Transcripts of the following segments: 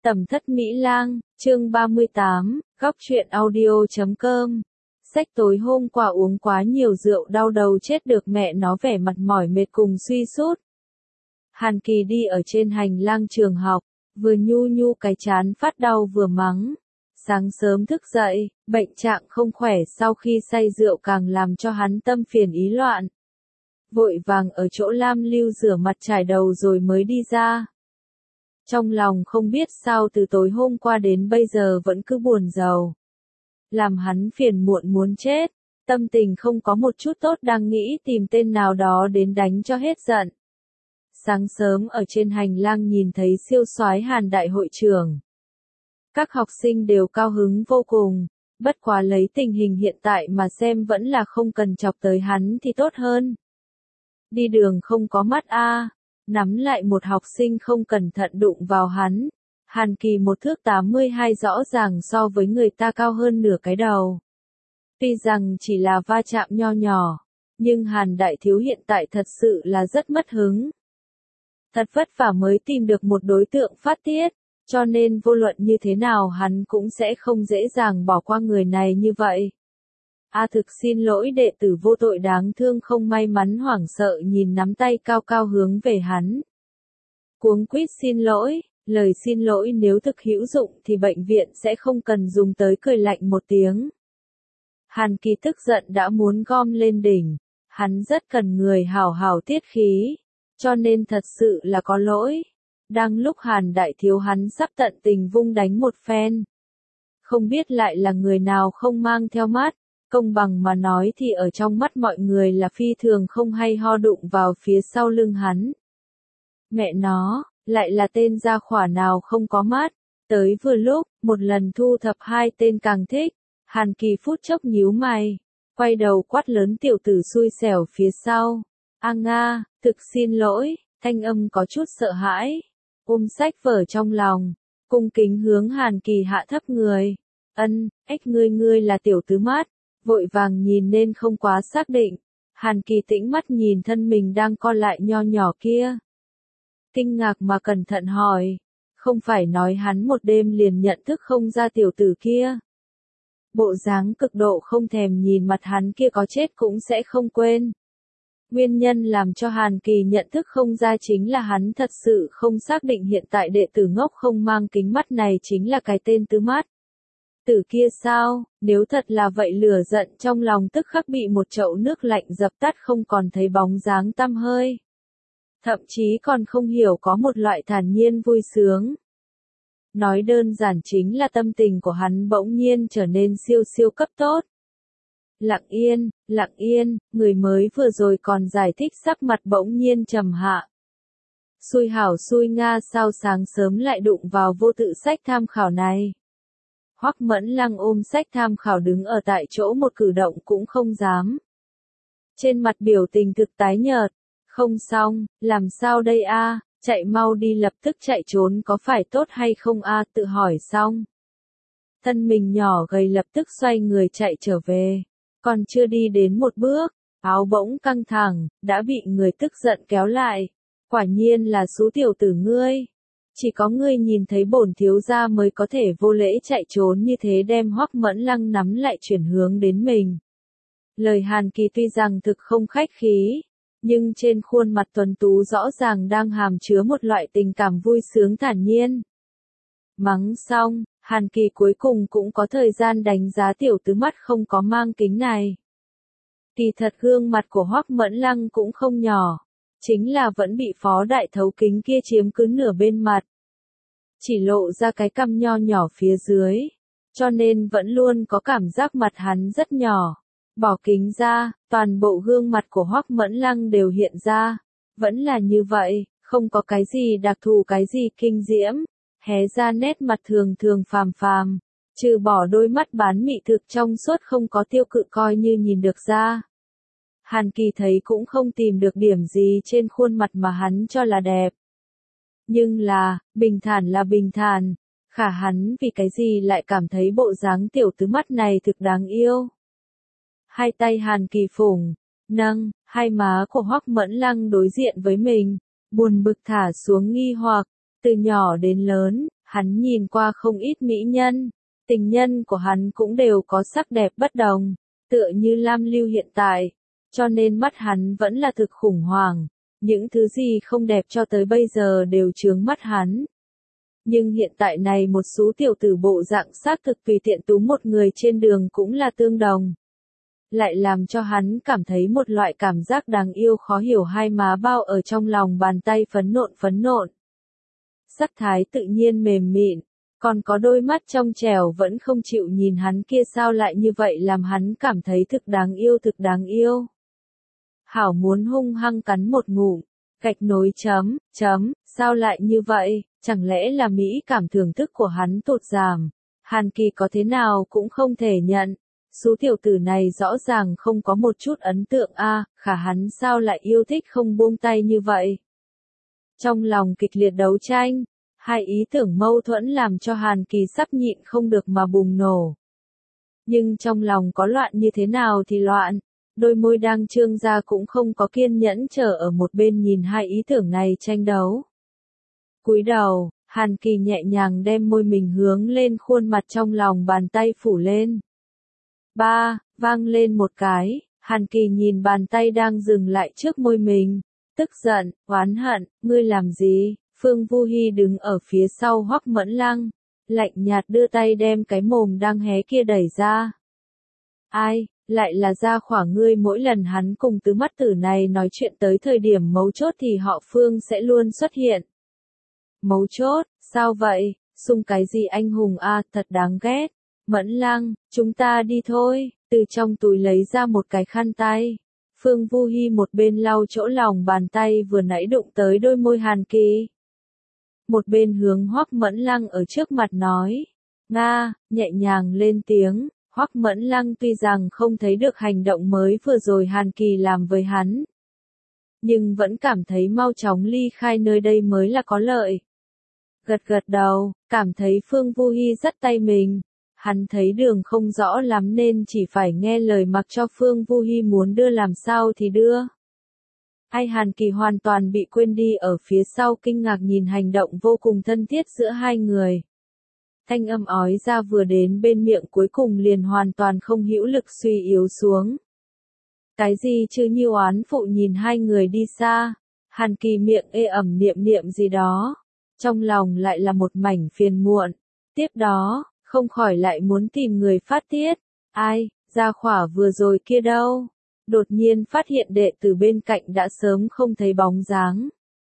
Tầm thất Mỹ Lang, chương 38, góc truyện audio.com. Sách tối hôm qua uống quá nhiều rượu đau đầu chết được mẹ nó, vẻ mặt mỏi mệt cùng suy sút. Hàn Kỳ đi ở trên hành lang trường học, vừa nhu nhu cái chán phát đau vừa mắng. Sáng sớm thức dậy, bệnh trạng không khỏe sau khi say rượu càng làm cho hắn tâm phiền ý loạn. Vội vàng ở chỗ Lam Lưu rửa mặt trải đầu rồi mới đi ra. Trong lòng không biết sao từ tối hôm qua đến bây giờ vẫn cứ buồn rầu. Làm hắn phiền muộn muốn chết, tâm tình không có một chút tốt, đang nghĩ tìm tên nào đó đến đánh cho hết giận. Sáng sớm ở trên hành lang nhìn thấy siêu soái Hàn đại hội trưởng. Các học sinh đều cao hứng vô cùng, bất quá lấy tình hình hiện tại mà xem vẫn là không cần chọc tới hắn thì tốt hơn. Đi đường không có mắt a. Nắm lại một học sinh không cẩn thận đụng vào hắn. Hàn Kỳ 1 thước 82 rõ ràng so với người ta cao hơn nửa cái đầu. Tuy rằng chỉ là va chạm nho nhỏ, nhưng Hàn đại thiếu hiện tại thật sự là rất mất hứng. Thật vất vả mới tìm được một đối tượng phát tiết, cho nên vô luận như thế nào hắn cũng sẽ không dễ dàng bỏ qua người này như vậy. Thực xin lỗi đệ tử vô tội đáng thương, không may mắn hoảng sợ nhìn nắm tay cao cao hướng về hắn. Cuống quýt xin lỗi, lời xin lỗi nếu thực hữu dụng thì bệnh viện sẽ không cần dùng tới, cười lạnh một tiếng. Hàn Kỳ tức giận đã muốn gom lên đỉnh, hắn rất cần người hảo hảo tiết khí, cho nên thật sự là có lỗi. Đang lúc Hàn đại thiếu hắn sắp tận tình vung đánh một phen. Không biết lại là người nào không mang theo mắt. Công bằng mà nói thì ở trong mắt mọi người là phi thường không hay ho đụng vào phía sau lưng hắn. Mẹ nó, lại là tên gia khỏa nào không có mắt. Tới vừa lúc, một lần thu thập hai tên càng thích. Hàn Kỳ phút chốc nhíu mày, quay đầu quát lớn tiểu tử xui xẻo phía sau. Nga, thực xin lỗi, thanh âm có chút sợ hãi. Ôm sách vở trong lòng, cung kính hướng Hàn Kỳ hạ thấp người. Ngươi là tiểu tứ mắt. Vội vàng nhìn nên không quá xác định. Hàn Kỳ tĩnh mắt nhìn thân mình đang co lại nho nhỏ kia. Kinh ngạc mà cẩn thận hỏi. Không phải nói hắn một đêm liền nhận thức không ra tiểu tử kia. Bộ dáng cực độ không thèm nhìn mặt hắn kia có chết cũng sẽ không quên. Nguyên nhân làm cho Hàn Kỳ nhận thức không ra chính là hắn thật sự không xác định hiện tại đệ tử ngốc không mang kính mắt này chính là cái tên tứ mắt. Tử kia sao, nếu thật là vậy lửa giận trong lòng tức khắc bị một chậu nước lạnh dập tắt, không còn thấy bóng dáng tăm hơi. Thậm chí còn không hiểu có một loại thản nhiên vui sướng. Nói đơn giản chính là tâm tình của hắn bỗng nhiên trở nên siêu siêu cấp tốt. Lặng yên, người mới vừa rồi còn giải thích sắc mặt bỗng nhiên trầm hạ. Xui hảo xui Nga, sao sáng sớm lại đụng vào vô tự sách tham khảo này. Hoắc Mẫn Lăng ôm sách tham khảo đứng ở tại chỗ, một cử động cũng không dám. Trên mặt biểu tình thực tái nhợt. Không xong, làm sao đây a? Chạy mau đi, lập tức chạy trốn có phải tốt hay không a? Tự hỏi xong. Thân mình nhỏ gầy lập tức xoay người chạy trở về. Còn chưa đi đến một bước, áo bỗng căng thẳng, đã bị người tức giận kéo lại. Quả nhiên là số tiểu tử ngươi. Chỉ có ngươi nhìn thấy bổn thiếu gia mới có thể vô lễ chạy trốn như thế, đem Hoắc Mẫn Lăng nắm lại chuyển hướng đến mình. Lời Hàn Kỳ tuy rằng thực không khách khí, nhưng trên khuôn mặt tuấn tú rõ ràng đang hàm chứa một loại tình cảm vui sướng thản nhiên. Mắng xong, Hàn Kỳ cuối cùng cũng có thời gian đánh giá tiểu tứ mắt không có mang kính này. Kỳ thật gương mặt của Hoắc Mẫn Lăng cũng không nhỏ. Chính là vẫn bị phó đại thấu kính kia chiếm cứ nửa bên mặt. Chỉ lộ ra cái cằm nho nhỏ phía dưới. Cho nên vẫn luôn có cảm giác mặt hắn rất nhỏ. Bỏ kính ra, toàn bộ gương mặt của Hoắc Mẫn Lăng đều hiện ra. Vẫn là như vậy, không có cái gì đặc thù, cái gì kinh diễm. Hé ra nét mặt thường thường phàm phàm. Trừ bỏ đôi mắt bán mị thực trong suốt không có tiêu cự coi như nhìn được ra. Hàn Kỳ thấy cũng không tìm được điểm gì trên khuôn mặt mà hắn cho là đẹp. Nhưng là, bình thản là bình thản. Khả hắn vì cái gì lại cảm thấy bộ dáng tiểu tứ mắt này thực đáng yêu. Hai tay Hàn Kỳ phủng, nâng, hai má của Hoắc Mẫn Lăng đối diện với mình. Buồn bực thả xuống nghi hoặc. Từ nhỏ đến lớn, Hắn nhìn qua không ít mỹ nhân, tình nhân của hắn cũng đều có sắc đẹp bất đồng, tựa như Lam Lưu hiện tại, cho nên mắt hắn vẫn là thực khủng hoảng, những thứ gì không đẹp cho tới bây giờ đều chướng mắt hắn. Nhưng hiện tại này một số tiểu tử bộ dạng xác thực tùy tiện túm một người trên đường cũng là tương đồng. Lại làm cho hắn cảm thấy một loại cảm giác đáng yêu khó hiểu, hai má bao ở trong lòng bàn tay phấn nộn. Sắc thái tự nhiên mềm mịn, còn có đôi mắt trong trẻo vẫn không chịu nhìn hắn kia sao lại như vậy làm hắn cảm thấy thực đáng yêu. Hảo muốn hung hăng cắn một ngụm, gạch nối sao lại như vậy, chẳng lẽ là mỹ cảm thưởng thức của hắn tụt giảm, Hàn Kỳ có thế nào cũng không thể nhận. Số tiểu tử này rõ ràng không có một chút ấn tượng a, khả hắn sao lại yêu thích không buông tay như vậy. Trong lòng kịch liệt đấu tranh, hai ý tưởng mâu thuẫn làm cho Hàn Kỳ sắp nhịn không được mà bùng nổ. Nhưng trong lòng có loạn như thế nào thì loạn, đôi môi đang trương ra cũng không có kiên nhẫn chờ ở một bên nhìn hai ý tưởng này tranh đấu. Cúi đầu, Hàn Kỳ nhẹ nhàng đem môi mình hướng lên khuôn mặt trong lòng bàn tay phủ lên. Vang lên một cái, Hàn Kỳ nhìn bàn tay đang dừng lại trước môi mình, tức giận, oán hận, ngươi làm gì? Phương Vu Hi đứng ở phía sau Hoắc Mẫn Lăng, lạnh nhạt đưa tay đem cái mồm đang hé kia đẩy ra. Ai, lại là Gia Khỏa ngươi, mỗi lần hắn cùng tứ mắt tử này nói chuyện tới thời điểm mấu chốt thì họ Phương sẽ luôn xuất hiện. Mấu chốt, sao vậy, xung cái gì anh hùng a, thật đáng ghét. Mẫn Lăng, chúng ta đi thôi, từ trong túi lấy ra một cái khăn tay. Phương Vu Hi một bên lau chỗ lòng bàn tay vừa nãy đụng tới đôi môi Hàn Kỳ. Một bên hướng Hoắc Mẫn Lăng ở trước mặt nói. Nga, nhẹ nhàng lên tiếng, Hoắc Mẫn Lăng tuy rằng không thấy được hành động mới vừa rồi Hàn Kỳ làm với hắn, nhưng vẫn cảm thấy mau chóng ly khai nơi đây mới là có lợi. Gật đầu, cảm thấy Phương Vu Hi dắt tay mình. Hắn thấy đường không rõ lắm nên chỉ phải nghe lời mặc cho Phương Vu Hi muốn đưa làm sao thì đưa. Ai, Hàn Kỳ hoàn toàn bị quên đi ở phía sau, kinh ngạc nhìn hành động vô cùng thân thiết giữa hai người. Thanh âm ói ra vừa đến bên miệng cuối cùng liền hoàn toàn không hữu lực suy yếu xuống. Cái gì chứ, như oán phụ nhìn hai người đi xa, Hàn Kỳ miệng ê ẩm niệm gì đó, trong lòng lại là một mảnh phiền muộn. Tiếp đó, không khỏi lại muốn tìm người phát tiết. Ai, Gia Khỏa vừa rồi kia đâu? Đột nhiên phát hiện đệ tử bên cạnh đã sớm không thấy bóng dáng.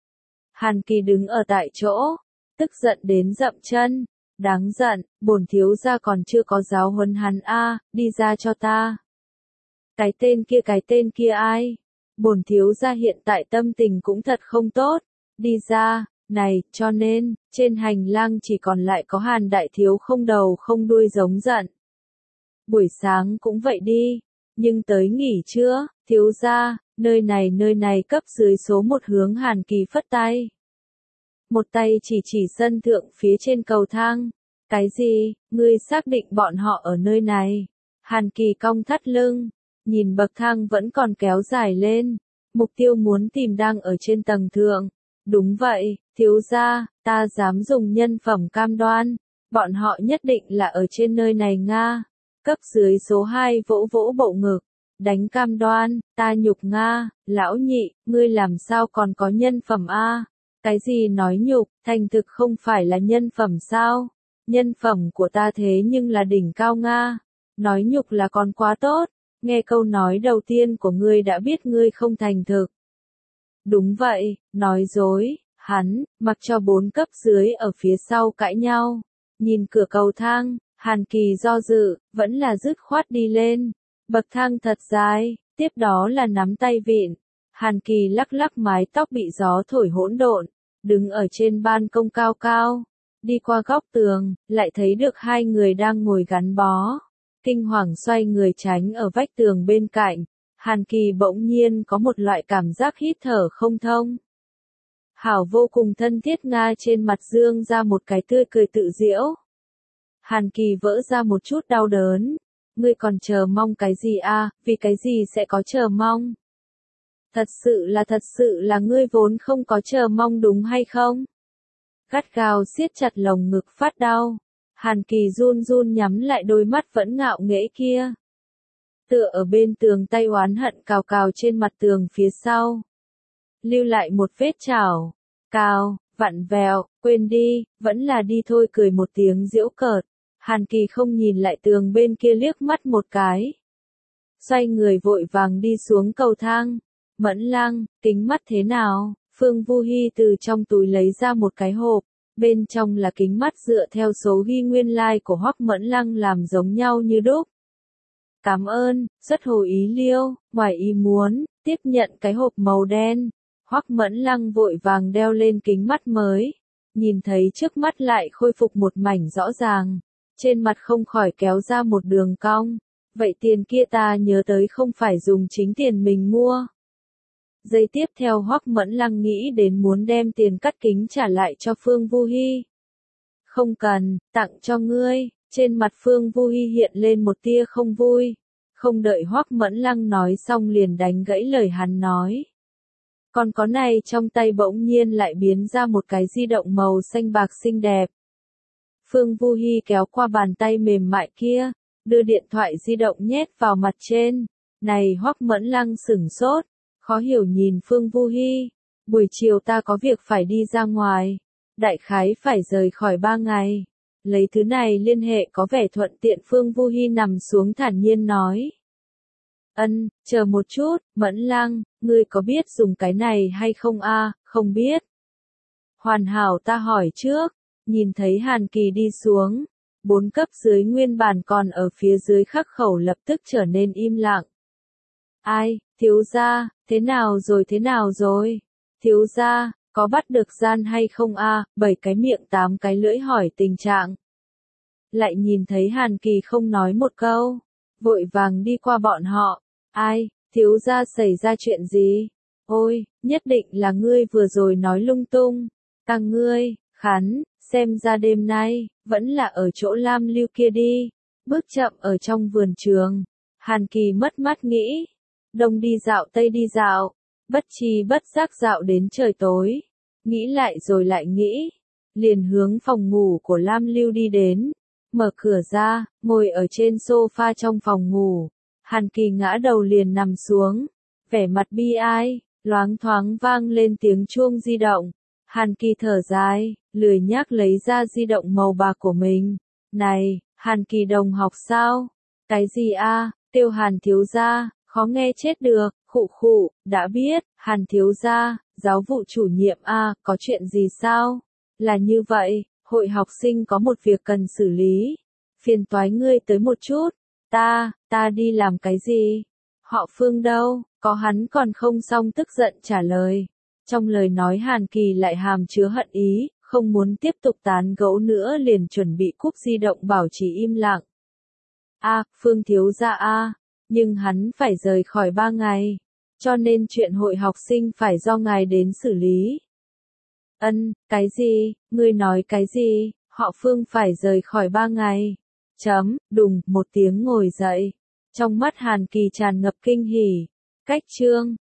Hàn Kỳ đứng ở tại chỗ, tức giận đến dậm chân. Đáng giận, bổn thiếu gia còn chưa có giáo huấn hắn a, đi ra cho ta. Cái tên kia ai? Bổn thiếu gia hiện tại tâm tình cũng thật không tốt, đi ra. Này, cho nên, trên hành lang chỉ còn lại có Hàn đại thiếu không đầu không đuôi giống giận. Buổi sáng cũng vậy đi, nhưng tới nghỉ trưa, thiếu gia, nơi này cấp dưới số 1 hướng Hàn Kỳ phất tay. Một tay chỉ sân thượng phía trên cầu thang. Cái gì, ngươi xác định bọn họ ở nơi này? Hàn Kỳ cong thắt lưng, nhìn bậc thang vẫn còn kéo dài lên, mục tiêu muốn tìm đang ở trên tầng thượng. Đúng vậy, thiếu gia, ta dám dùng nhân phẩm cam đoan, bọn họ nhất định là ở trên nơi này Nga. Cấp dưới số 2 vỗ vỗ bộ ngực, đánh cam đoan, ta nhục Nga, lão nhị, ngươi làm sao còn có nhân phẩm a? Cái gì nói nhục, thành thực không phải là nhân phẩm sao? Nhân phẩm của ta thế nhưng là đỉnh cao Nga, nói nhục là còn quá tốt, nghe câu nói đầu tiên của ngươi đã biết ngươi không thành thực. Đúng vậy, nói dối, hắn, mặc cho 4 cấp dưới ở phía sau cãi nhau, nhìn cửa cầu thang, Hàn Kỳ do dự, vẫn là dứt khoát đi lên, bậc thang thật dài, tiếp đó là nắm tay vịn, Hàn Kỳ lắc lắc mái tóc bị gió thổi hỗn độn, đứng ở trên ban công cao cao, đi qua góc tường, lại thấy được hai người đang ngồi gắn bó, kinh hoàng xoay người tránh ở vách tường bên cạnh. Hàn Kỳ bỗng nhiên có một loại cảm giác hít thở không thông. Hảo vô cùng thân thiết Nga trên mặt dương ra một cái tươi cười tự giễu. Hàn Kỳ vỡ ra một chút đau đớn. Ngươi còn chờ mong cái gì a? Vì cái gì sẽ có chờ mong? Thật sự là ngươi vốn không có chờ mong đúng hay không? gắt gao siết chặt lồng ngực phát đau. Hàn Kỳ run run nhắm lại đôi mắt vẫn ngạo nghễ kia. Tựa ở bên tường tay oán hận cào cào trên mặt tường phía sau. Lưu lại một vết chảo. Cào, vặn vẹo, quên đi, vẫn là đi thôi cười một tiếng giễu cợt. Hàn Kỳ không nhìn lại tường bên kia liếc mắt một cái. Xoay người vội vàng đi xuống cầu thang. Mẫn Lăng, kính mắt thế nào? Phương Vu Hi từ trong túi lấy ra một cái hộp. Bên trong là kính mắt dựa theo số ghi nguyên lai của Hoắc Mẫn Lăng làm giống nhau như đúc. Cảm ơn, rất hồ ý liêu, ngoài ý muốn, tiếp nhận cái hộp màu đen. Hoắc Mẫn Lăng vội vàng đeo lên kính mắt mới. Nhìn thấy trước mắt lại khôi phục một mảnh rõ ràng. Trên mặt không khỏi kéo ra một đường cong. Vậy tiền kia ta nhớ tới không phải dùng chính tiền mình mua. Giây tiếp theo Hoắc Mẫn Lăng nghĩ đến muốn đem tiền cắt kính trả lại cho Phương Vu Hi. Không cần, tặng cho ngươi. Trên mặt Phương Vu Hi hiện lên một tia không vui. Không đợi Hoắc Mẫn Lăng nói xong liền đánh gãy lời hắn nói. Còn có này trong tay bỗng nhiên lại biến ra một cái di động màu xanh bạc xinh đẹp. Phương Vu Hi kéo qua bàn tay mềm mại kia, đưa điện thoại di động nhét vào mặt trên. Này Hoắc Mẫn Lăng sửng sốt, khó hiểu nhìn Phương Vu Hi. Buổi chiều ta có việc phải đi ra ngoài. Đại khái phải rời khỏi 3 ngày. Lấy thứ này liên hệ có vẻ thuận tiện. Phương Vu Hi nằm xuống thản nhiên nói. Chờ một chút, Mẫn Lăng, ngươi có biết dùng cái này hay không a? Không biết. Hoàn hảo ta hỏi trước. Nhìn thấy Hàn Kỳ đi xuống. 4 cấp dưới nguyên bản còn ở phía dưới khắc khẩu lập tức trở nên im lặng. Ai, thiếu gia, thế nào rồi? Thiếu gia, có bắt được gian hay không a? 7 cái miệng 8 cái lưỡi hỏi tình trạng. Lại nhìn thấy Hàn Kỳ không nói một câu. Vội vàng đi qua bọn họ. Ai, thiếu gia xảy ra chuyện gì? Ôi, nhất định là ngươi vừa rồi nói lung tung. Tăng ngươi, khắn, xem ra đêm nay, vẫn là ở chỗ Lam Lưu kia đi. Bước chậm ở trong vườn trường. Hàn Kỳ mất mắt nghĩ. Đông đi dạo tây đi dạo. Bất tri bất giác dạo đến trời tối. Nghĩ lại rồi lại nghĩ. Liền hướng phòng ngủ của Lam Lưu đi đến. Mở cửa ra, ngồi ở trên sofa trong phòng ngủ. Hàn Kỳ ngã đầu liền nằm xuống. Vẻ mặt bi ai, loáng thoáng vang lên tiếng chuông di động. Hàn Kỳ thở dài, lười nhác lấy ra di động màu bạc của mình. Này, Hàn Kỳ đồng học sao? Cái gì a? Tiêu Hàn thiếu gia, khó nghe chết được, khụ, đã biết, Hàn thiếu gia, giáo vụ chủ nhiệm a, có chuyện gì sao? Là như vậy, hội học sinh có một việc cần xử lý. Phiền toái ngươi tới một chút. Ta đi làm cái gì? Họ Phương đâu? Có hắn còn không xong tức giận trả lời. Trong lời nói Hàn Kỳ lại hàm chứa hận ý, không muốn tiếp tục tán gẫu nữa liền chuẩn bị cúp di động bảo trì im lặng. Phương thiếu gia nhưng hắn phải rời khỏi 3 ngày, cho nên chuyện hội học sinh phải do ngài đến xử lý. Cái gì, ngươi nói cái gì, họ Phương phải rời khỏi 3 ngày. Đùng, một tiếng ngồi dậy. Trong mắt Hàn Kỳ tràn ngập kinh hỉ. Cách chương